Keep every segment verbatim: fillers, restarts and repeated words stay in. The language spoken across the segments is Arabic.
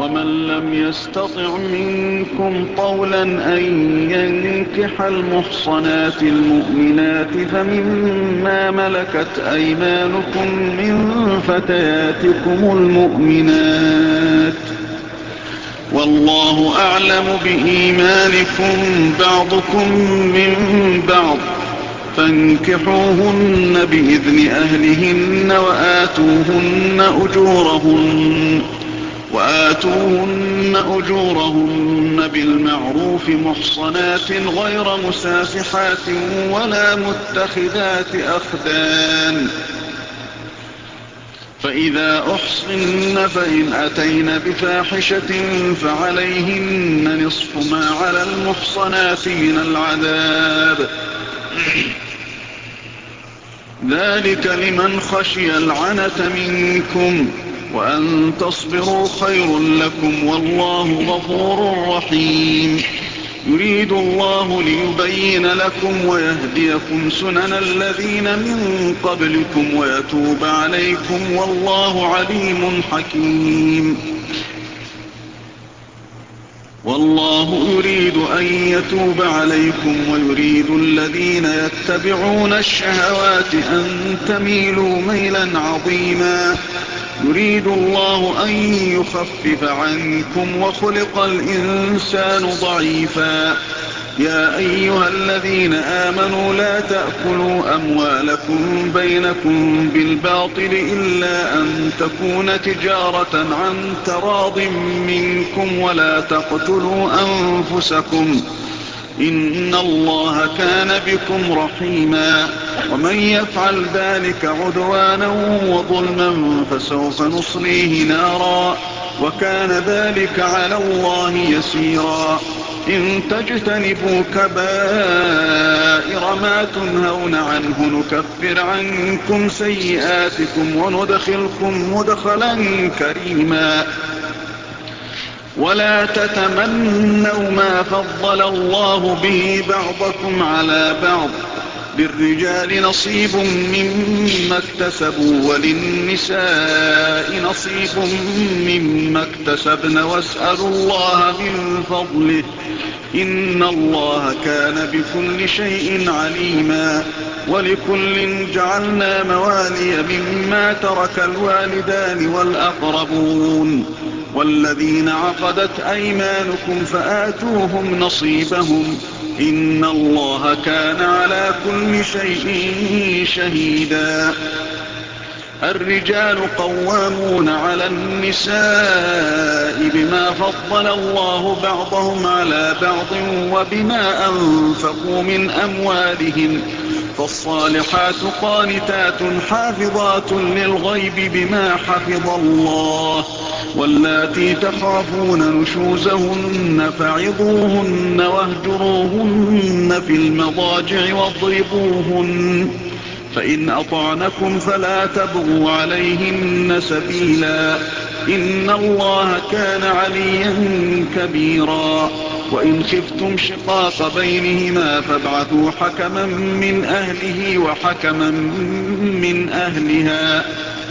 ومن لم يستطع منكم طولا أن ينكح المحصنات المؤمنات فمما ملكت أيمانكم من فتياتكم المؤمنات والله أعلم بإيمانكم بعضكم من بعض فانكحوهن بإذن أهلهن وآتوهن أجورهن وآتوهن أجورهن بالمعروف محصنات غير مسافحات ولا متخذات أخدان فإذا أحصن فإن أتين بفاحشة فعليهن نصف ما على المحصنات من العذاب ذلك لمن خشي العنة منكم وأن تصبروا خير لكم والله غفور رحيم يريد الله ليبين لكم ويهديكم سنن الذين من قبلكم ويتوب عليكم والله عليم حكيم والله يريد أن يتوب عليكم ويريد الذين يتبعون الشهوات أن تميلوا ميلا عظيما يريد الله أن يخفف عنكم وخلق الإنسان ضعيفا يا أيها الذين آمنوا لا تأكلوا أموالكم بينكم بالباطل إلا أن تكون تجارة عن تراض منكم ولا تقتلوا أنفسكم إن الله كان بكم رحيما ومن يفعل ذلك عدوانا وظلما فسوف نصليه نارا وكان ذلك على الله يسيرا إن تجتنبوا كبائر ما تنهون عنه نكفر عنكم سيئاتكم وندخلكم مدخلا كريما ولا تتمنوا ما فضل الله به بعضكم على بعض للرجال نصيب مما اكتسبوا وللنساء نصيب مما اكتسبن واسألوا الله من فضله إن الله كان بكل شيء عليما ولكل جعلنا موالي مما ترك الوالدان والأقربون والذين عقدت أيمانكم فآتوهم نصيبهم إن الله كان على كل شيء شهيدا الرجال قوامون على النساء بما فضل الله بعضهم على بعض وبما أنفقوا من أموالهم فالصالحات قانتات حافظات للغيب بما حفظ الله واللاتي تخافون نشوزهن فعظوهن واهجروهن في المضاجع واضربوهن فإن أطعنكم فلا تبغوا عليهن سبيلا إن الله كان عليا كبيرا وإن خفتم شقاق بينهما فابعثوا حكما من أهله وحكما من أهلها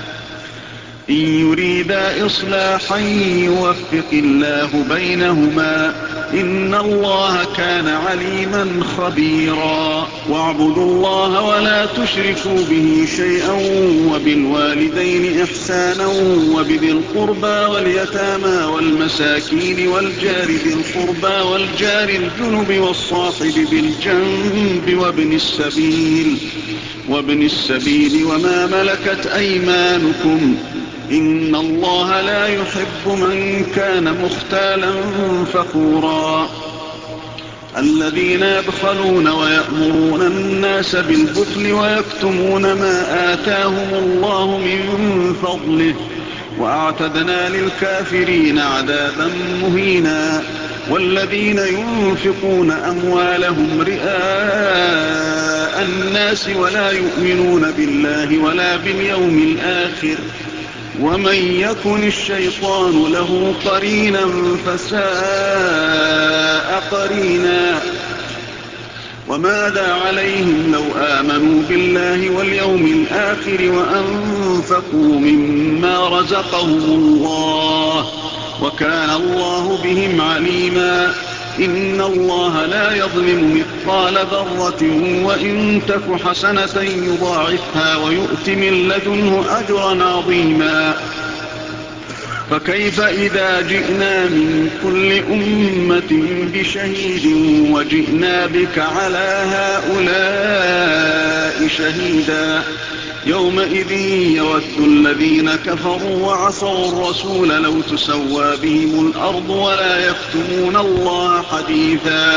إن يريدا إصلاحا يوفق الله بينهما إن الله كان عليما خبيرا واعبدوا الله ولا تشركوا به شيئا وبالوالدين إحسانا وبذي القربى واليتامى والمساكين والجار ذي القربى والجار الجنب والصاحب بالجنب وابن السبيل وابن السبيل وما ملكت أيمانكم إن الله لا يحب من كان مختالا فخورا الذين يبخلون ويأمرون الناس بالبخل ويكتمون ما آتاهم الله من فضله وأعتدنا للكافرين عذابا مهينا والذين ينفقون أموالهم رئاء الناس ولا يؤمنون بالله ولا باليوم الآخر ومن يكن الشيطان له قرينا فساء قرينا وماذا عليهم لو آمنوا بالله واليوم الآخر وأنفقوا مما رزقهم الله وكان الله بهم عليما. إن الله لا يظلم مثقال ذرة وإن تك حسنة يضاعفها ويؤت من لدنه أجرا عظيما. فكيف إذا جئنا من كل أمة بشهيد وجئنا بك على هؤلاء شهيدا يومئذ يود الذين كفروا وعصوا الرسول لو تسوى بهم الأرض ولا يكتمون الله حديثا.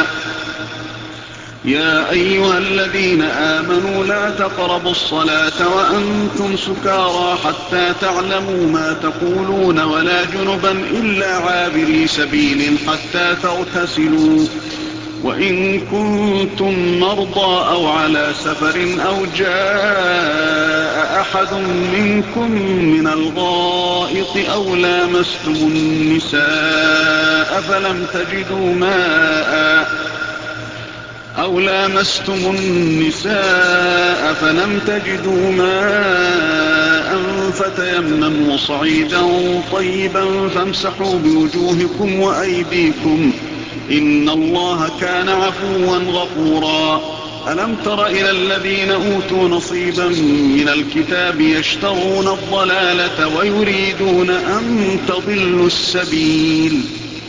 يا أيها الذين آمنوا لا تقربوا الصلاة وأنتم سكارى حتى تعلموا ما تقولون ولا جنبا إلا عابري سبيل حتى تغتسلوا وإن كنتم مرضى أو على سفر أو جاء أحد منكم من الغائط أو لامستم النساء فلم تجدوا ماء أو لامستم النساء فلم تجدوا ماء فتيمموا صعيدا طيبا فامسحوا بوجوهكم وأيديكم إن الله كان عفوا غفورا. ألم تر إلى الذين أوتوا نصيبا من الكتاب يشترون الضلالة ويريدون أن تضلوا السبيل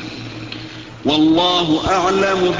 والله أعلم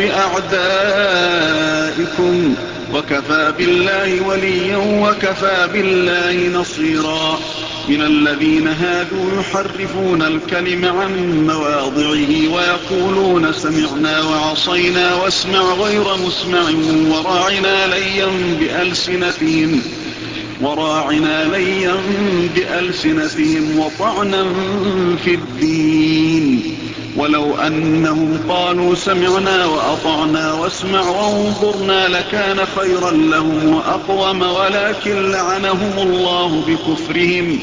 بأعدائكم وكفى بالله وليا وكفى بالله نصيرا. من الذين هادوا يحرفون الكلم عن مواضعه ويقولون سمعنا وعصينا واسمع غير مسمع وراعنا ليا بألسنتهم وراعنا ليا بألسنتهم وطعنا في الدين ولو أنهم قالوا سمعنا وأطعنا واسمع وانظرنا لكان خيرا لهم وأقوم ولكن لعنهم الله بكفرهم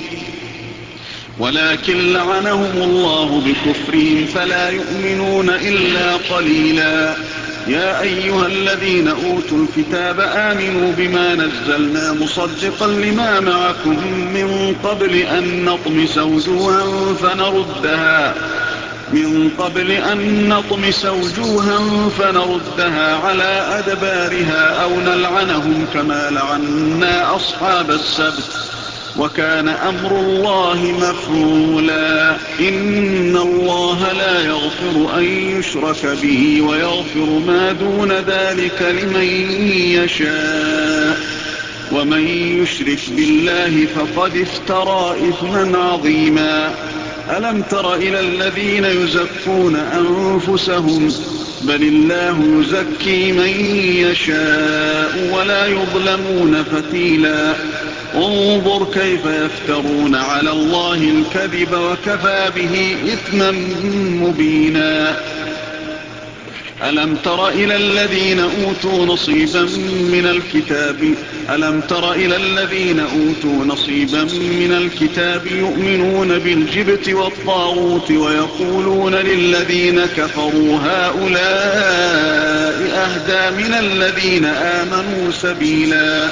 ولكن لعنهم الله بكفرهم فلا يؤمنون إلا قليلا. يا أيها الذين أوتوا الكتاب آمنوا بما نزلنا مصدقا لما معكم من قبل أن نطمس وجوها فنردها من قبل أن نطمس وجوها فنردها على أدبارها أو نلعنهم كما لعنا أصحاب السبت وكان أمر الله مفعولا. إن الله لا يغفر أن يشرك به ويغفر ما دون ذلك لمن يشاء ومن يشرك بالله فقد افترى إثما عظيما. ألم تر إلى الذين يزكون أنفسهم بل الله يزكي من يشاء ولا يظلمون فتيلا. انظر كيف يفترون على الله الكذب وكفى به إثما مبينا. ألم تر إلى الذين أوتوا نصيبا من الكتاب ألم تر إلى الذين أوتوا نصيبا من الكتاب يؤمنون بالجبت والطاغوت ويقولون للذين كفروا هؤلاء أهدى من الذين آمنوا سبيلا.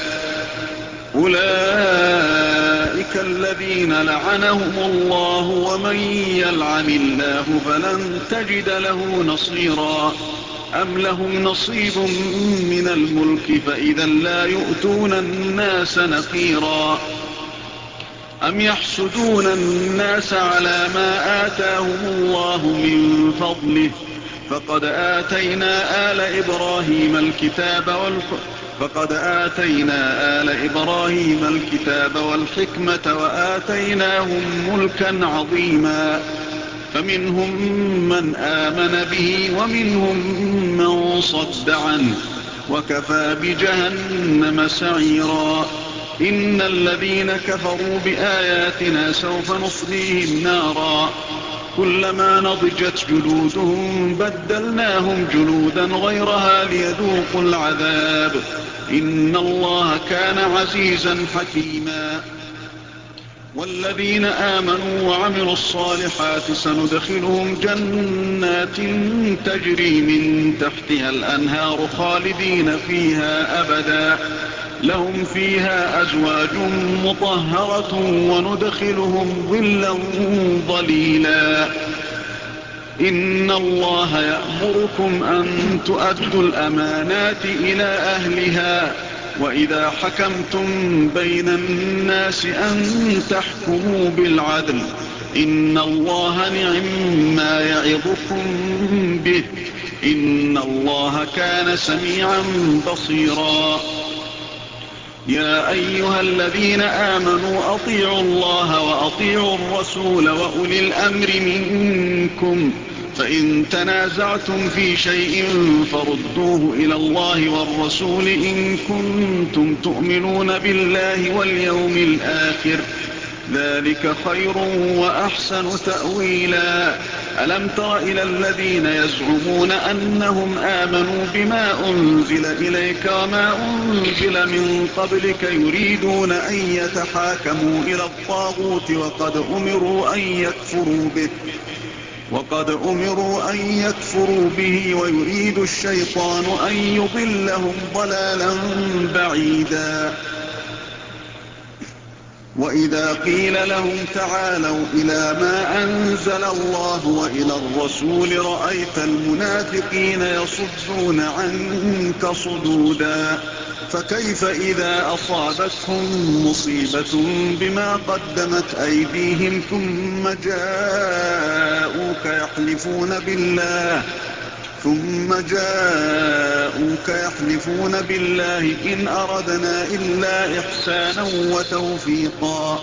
أولئك الذين لعنهم الله ومن يلعن الله فلن تجد له نصيرا. أم لهم نصيب من الملك فإذا لا يؤتون الناس نقيرا. أم يحسدون الناس على ما آتاهم الله من فضله فقد آتينا آل إبراهيم الكتاب والحكمة فقد آتينا آل إبراهيم الكتاب والحكمة وآتيناهم ملكا عظيما. فمنهم من آمن به ومنهم من صد عنه وكفى بجهنم سعيرا. إن الذين كفروا بآياتنا سوف نصليهم نارا كلما نضجت جلودهم بدلناهم جلودا غيرها ليذوقوا العذاب إن الله كان عزيزا حكيما. والذين آمنوا وعملوا الصالحات سندخلهم جنات تجري من تحتها الأنهار خالدين فيها أبدا لهم فيها أزواج مطهرة وندخلهم ظلا ظليلا إن الله يأمركم أن تؤدوا الأمانات إلى أهلها وإذا حكمتم بين الناس أن تحكموا بالعدل إن الله نعم ما يعظكم به إن الله كان سميعا بصيرا يا أيها الذين آمنوا أطيعوا الله وأطيعوا الرسول وأولي الأمر منكم فإن تنازعتم في شيء فردوه إلى الله والرسول إن كنتم تؤمنون بالله واليوم الآخر ذلك خير وأحسن تأويلا ألم تر إلى الذين يزعمون أنهم آمنوا بما أنزل إليك وما أنزل من قبلك يريدون أن يتحاكموا إلى الطاغوت وقد أمروا أن يكفروا به وقد أمروا أن يكفروا به ويريد الشيطان أن يضلهم ضلالا بعيدا وإذا قيل لهم تعالوا إلى ما أنزل الله وإلى الرسول رأيت المنافقين يصدون عنك صدودا فكيف إذا أصابتهم مصيبة بما قدمت أيديهم ثم جاءوك يحلفون بالله ثم جاءوك يحلفون بالله إن أردنا إلا إحسانا وتوفيقا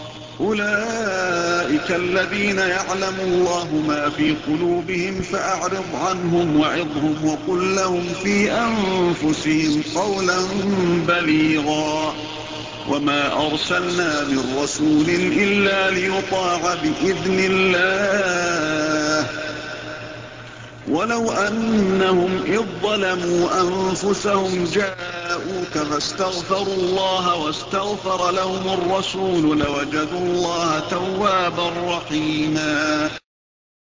أولئك الذين يعلم الله ما في قلوبهم فأعرض عنهم وعظهم وقل لهم في أنفسهم قولا بليغا وما أرسلنا من رسول إلا ليطاع بإذن الله ولو أنهم إذ ظلموا أنفسهم جاءوك فاستغفروا الله واستغفر لهم الرسول لوجدوا الله توابا رحيما